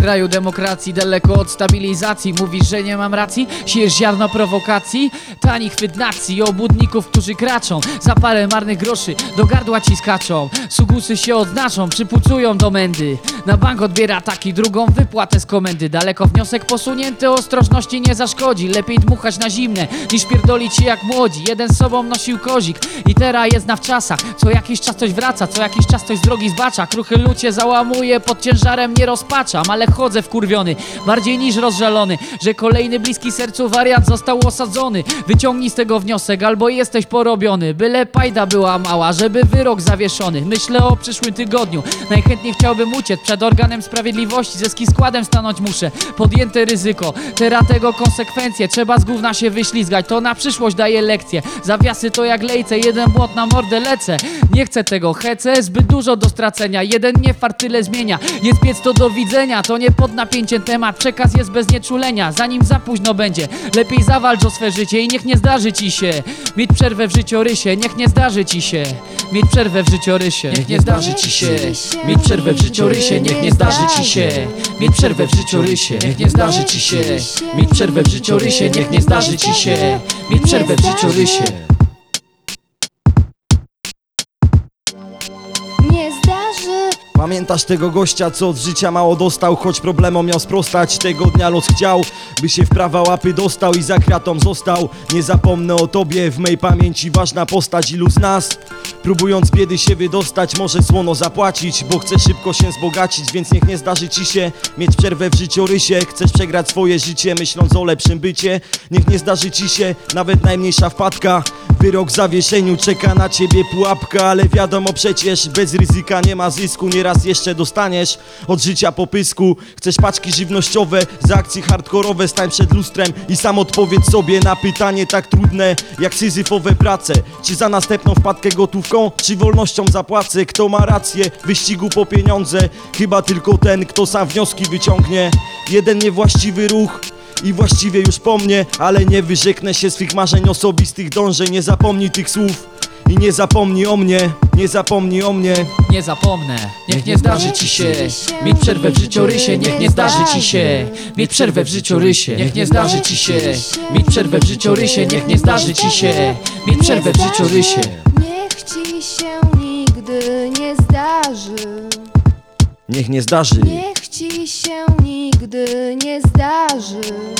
kraju demokracji, daleko od stabilizacji. Mówisz, że nie mam racji? Siejesz ziarno prowokacji? Tani chwyt nacji, obłudników, którzy kraczą za parę marnych groszy, do gardła ci skaczą. Sugusy się odznaczą, przypucują do mędy. Na bank odbiera taki drugą wypłatę z komendy. Daleko wniosek posunięty, ostrożności nie zaszkodzi. Lepiej dmuchać na zimne, niż pierdolić się jak młodzi. Jeden z sobą nosił kozik i teraz jest na wczasach. Co jakiś czas coś wraca, co jakiś czas coś z drogi zbacza. Kruchy lucie załamuje, pod ciężarem nie rozpaczam. Ale chodzę wkurwiony, bardziej niż rozżalony, że kolejny bliski sercu wariat został osadzony. Wyciągnij z tego wniosek, albo jesteś porobiony. Byle pajda była mała, żeby wyrok zawieszony. Myślę o przyszłym tygodniu, najchętniej chciałbym uciec przed organem sprawiedliwości. Ze składem stanąć muszę, podjęte ryzyko, teraz tego konsekwencje. Trzeba z gówna się wyślizgać, to na przyszłość daje lekcję. Zawiasy to jak lejce, jeden błąd na mordę lecę. Nie chcę tego hece, zbyt dużo do stracenia. Jeden niefart tyle zmienia, jest biec to do widzenia. To nie pod napięciem temat, przekaz jest bez nieczulenia. Zanim za późno będzie, lepiej zawalcz o swe życie i niech nie zdarzy ci się mieć przerwę w życiorysie. Niech nie zdarzy ci się mieć przerwę w życiorysie. Niech nie zdarzy ci się mieć przerwę w życiorysie. Niech nie zdarzy ci się mieć przerwę w życiorysie. Niech nie zdarzy ci się mieć przerwę w życiorysie. Niech nie zdarzy ci się mieć przerwę w życiorysie. Nie zdarzy. Pamiętasz tego gościa, co od życia mało dostał, choć problemom miał sprostać. Tego dnia los chciał, by się w prawa łapy dostał i za kratą został. Nie zapomnę o tobie, w mej pamięci ważna postać. Ilu z nas, próbując z biedy się wydostać, może słono zapłacić, bo chce szybko się wzbogacić. Więc niech nie zdarzy ci się mieć przerwę w życiorysie. Chcesz przegrać swoje życie, myśląc o lepszym bycie. Niech nie zdarzy ci się nawet najmniejsza wpadka. Wyrok w zawieszeniu, czeka na ciebie pułapka. Ale wiadomo przecież, bez ryzyka nie ma zysku. Nieraz jeszcze dostaniesz od życia po pysku. Chcesz paczki żywnościowe za akcje hardkorowe? Stań przed lustrem i sam odpowiedz sobie na pytanie tak trudne jak syzyfowe prace. Czy za następną wpadkę gotówką, czy wolnością zapłacę? Kto ma rację w wyścigu po pieniądze? Chyba tylko ten, kto sam wnioski wyciągnie. Jeden niewłaściwy ruch i właściwie już po mnie, ale nie wyrzeknę się swych marzeń osobistych, dążeń. Nie zapomnij tych słów i nie zapomnij o mnie, nie zapomnij o mnie. Nie zapomnę, niech nie zdarzy ci się mieć przerwę w życiorysie. Niech nie zdarzy ci się mieć przerwę w życiorysie. Niech nie zdarzy ci się mieć przerwę w życiorysie. Niech nie zdarzy ci się mieć przerwę w życiorysie. Niech ci się nigdy nie zdarzy. Niech nie zdarzy. Niech ci się nigdy nie zdarzy.